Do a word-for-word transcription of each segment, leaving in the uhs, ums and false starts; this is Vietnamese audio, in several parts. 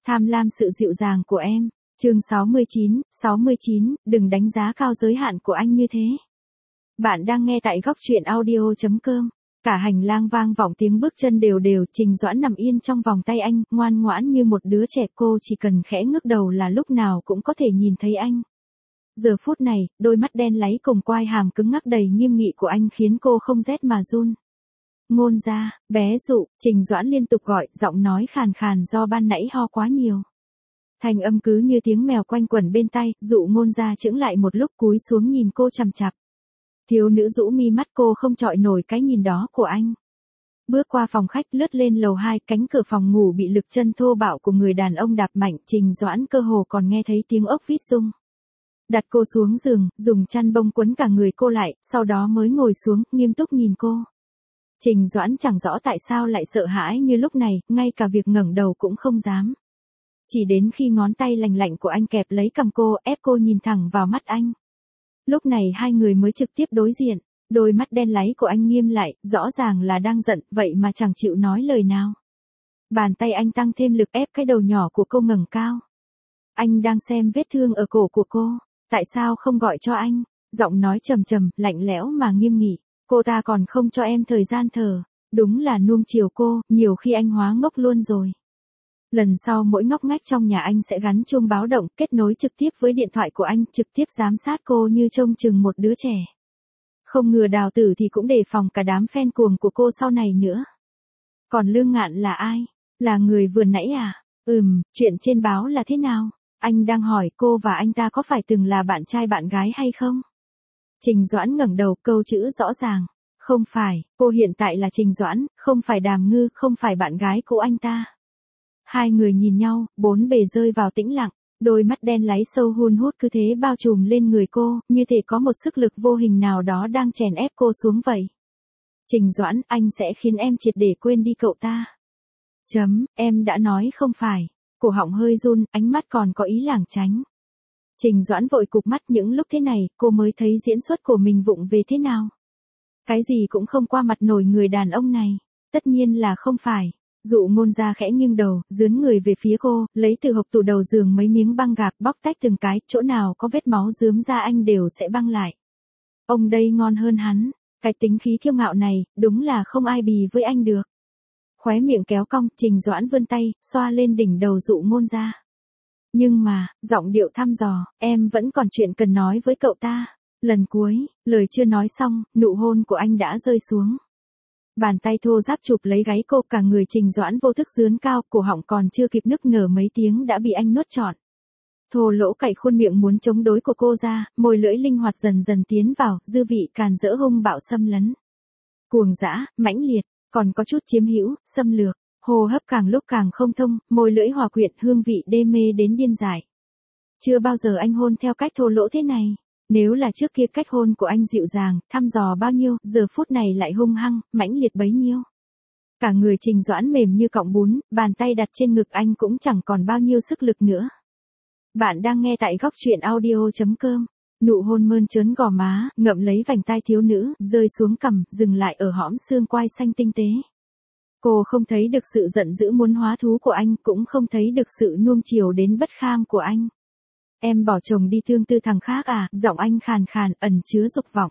Tham lam sự dịu dàng của em. Chương sáu mươi chín, sáu mươi chín, đừng đánh giá cao giới hạn của anh như thế. Bạn đang nghe tại góc truyện audio chấm com. Cả hành lang vang vọng tiếng bước chân đều đều, Trình Doãn nằm yên trong vòng tay anh, ngoan ngoãn như một đứa trẻ, cô chỉ cần khẽ ngước đầu là lúc nào cũng có thể nhìn thấy anh. Giờ phút này, đôi mắt đen láy cùng quai hàm cứng ngắc đầy nghiêm nghị của anh khiến cô không rét mà run. Ngôn gia, bé Dụ, Trình Doãn liên tục gọi, giọng nói khàn khàn do ban nãy ho quá nhiều. Thành âm cứ như tiếng mèo quanh quẩn bên tai, Dụ Ngôn gia chững lại một lúc cúi xuống nhìn cô chằm chằm. Thiếu nữ rũ mi mắt, cô không chọi nổi cái nhìn đó của anh. Bước qua phòng khách, lướt lên lầu hai, cánh cửa phòng ngủ bị lực chân thô bạo của người đàn ông đạp mạnh, Trình Doãn cơ hồ còn nghe thấy tiếng ốc vít rung. Đặt cô xuống giường, dùng chăn bông quấn cả người cô lại, sau đó mới ngồi xuống, nghiêm túc nhìn cô. Trình Doãn chẳng rõ tại sao lại sợ hãi như lúc này, ngay cả việc ngẩng đầu cũng không dám. Chỉ đến khi ngón tay lành lạnh của anh kẹp lấy cằm cô, ép cô nhìn thẳng vào mắt anh. Lúc này hai người mới trực tiếp đối diện, đôi mắt đen láy của anh nghiêm lại, rõ ràng là đang giận, vậy mà chẳng chịu nói lời nào. Bàn tay anh tăng thêm lực ép cái đầu nhỏ của cô ngẩng cao. Anh đang xem vết thương ở cổ của cô, tại sao không gọi cho anh? Giọng nói trầm trầm, lạnh lẽo mà nghiêm nghị, cô ta còn không cho em thời gian thở, đúng là nuông chiều cô, nhiều khi anh hóa ngốc luôn rồi. Lần sau mỗi ngóc ngách trong nhà anh sẽ gắn chuông báo động, kết nối trực tiếp với điện thoại của anh, trực tiếp giám sát cô như trông chừng một đứa trẻ. Không ngừa đào tử thì cũng đề phòng cả đám fan cuồng của cô sau này nữa. Còn Lương Ngạn là ai? Là người vừa nãy à? Ừm, chuyện trên báo là thế nào? Anh đang hỏi cô và anh ta có phải từng là bạn trai bạn gái hay không? Trình Doãn ngẩng đầu, câu chữ rõ ràng. Không phải, cô hiện tại là Trình Doãn, không phải Đàm Ngư, không phải bạn gái của anh ta. Hai người nhìn nhau, bốn bề rơi vào tĩnh lặng, đôi mắt đen láy sâu hun hút cứ thế bao trùm lên người cô, như thể có một sức lực vô hình nào đó đang chèn ép cô xuống vậy. Trình Doãn, anh sẽ khiến em triệt để quên đi cậu ta. Chấm, em đã nói không phải. Cổ họng hơi run, ánh mắt còn có ý lảng tránh. Trình Doãn vội cụp mắt, những lúc thế này, cô mới thấy diễn xuất của mình vụng về thế nào. Cái gì cũng không qua mặt nổi người đàn ông này. Tất nhiên là không phải. Dụ Ngôn gia khẽ nghiêng đầu, dướn người về phía cô, lấy từ hộc tủ đầu giường mấy miếng băng gạc, bóc tách từng cái, chỗ nào có vết máu rướm ra anh đều sẽ băng lại. Ông đây ngon hơn hắn, cái tính khí kiêu ngạo này, đúng là không ai bì với anh được. Khóe miệng kéo cong, Trình Doãn vươn tay, xoa lên đỉnh đầu Dụ Ngôn gia. Nhưng mà, giọng điệu thăm dò, em vẫn còn chuyện cần nói với cậu ta. Lần cuối, lời chưa nói xong, nụ hôn của anh đã rơi xuống. Bàn tay thô ráp chụp lấy gáy cô, cả người Trình Doãn vô thức dướn cao, cổ họng còn chưa kịp nức nở mấy tiếng đã bị anh nuốt trọn. Thô lỗ cạy khuôn miệng muốn chống đối của cô ra, môi lưỡi linh hoạt dần dần tiến vào, dư vị càn rỡ hung bạo xâm lấn. Cuồng dã, mãnh liệt, còn có chút chiếm hữu, xâm lược, hô hấp càng lúc càng không thông, môi lưỡi hòa quyện hương vị đê mê đến điên dại. Chưa bao giờ anh hôn theo cách thô lỗ thế này. Nếu là trước kia cách hôn của anh dịu dàng, thăm dò bao nhiêu, giờ phút này lại hung hăng, mãnh liệt bấy nhiêu. Cả người Trình Doãn mềm như cọng bún, bàn tay đặt trên ngực anh cũng chẳng còn bao nhiêu sức lực nữa. Bạn đang nghe tại góc truyện audio chấm com. Nụ hôn mơn trớn gò má, ngậm lấy vành tai thiếu nữ, rơi xuống cằm, dừng lại ở hõm xương quai xanh tinh tế. Cô không thấy được sự giận dữ muốn hóa thú của anh, cũng không thấy được sự nuông chiều đến bất kham của anh. Em bỏ chồng đi thương tư thằng khác à? Giọng anh khàn khàn, ẩn chứa dục vọng.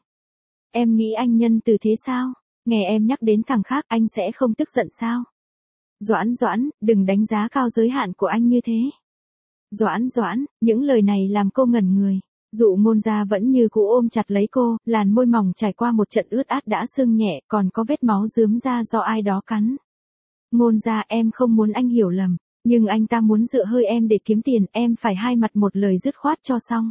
Em nghĩ anh nhân từ thế sao? Nghe em nhắc đến thằng khác, anh sẽ không tức giận sao? Doãn Doãn, đừng đánh giá cao giới hạn của anh như thế. Doãn Doãn, những lời này làm cô ngẩn người. Dụ Ngôn gia vẫn như cũ ôm chặt lấy cô, làn môi mỏng trải qua một trận ướt át đã sưng nhẹ, còn có vết máu rướm ra do ai đó cắn. Ngôn gia, em không muốn anh hiểu lầm. Nhưng anh ta muốn dựa hơi em để kiếm tiền, em phải hai mặt một lời dứt khoát cho xong.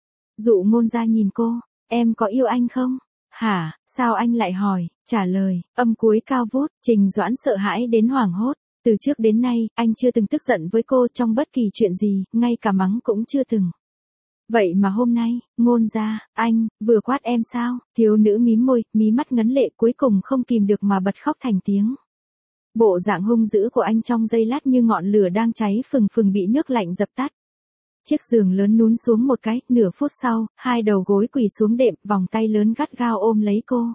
Dụ Ngôn gia nhìn cô, em có yêu anh không? Hả, sao anh lại hỏi? Trả lời, âm cuối cao vút, Trình Doãn sợ hãi đến hoảng hốt. Từ trước đến nay, anh chưa từng tức giận với cô trong bất kỳ chuyện gì, ngay cả mắng cũng chưa từng. Vậy mà hôm nay, Ngôn gia, anh, vừa quát em sao? Thiếu nữ mím môi, mí mắt ngấn lệ, cuối cùng không kìm được mà bật khóc thành tiếng. Bộ dạng hung dữ của anh trong giây lát như ngọn lửa đang cháy phừng phừng bị nước lạnh dập tắt. Chiếc giường lớn nhún xuống một cái, nửa phút sau, hai đầu gối quỳ xuống đệm, vòng tay lớn gắt gao ôm lấy cô.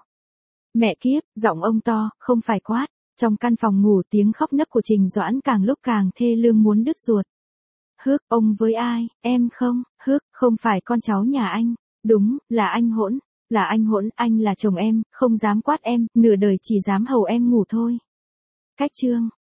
Mẹ kiếp, giọng ông to, không phải quát. Trong căn phòng ngủ tiếng khóc nấc của Trình Doãn càng lúc càng thê lương muốn đứt ruột. Hước, ông với ai, em không, hước, không phải con cháu nhà anh. Đúng, là anh Hỗn, là anh Hỗn, anh là chồng em, không dám quát em, nửa đời chỉ dám hầu em ngủ thôi. Cách chương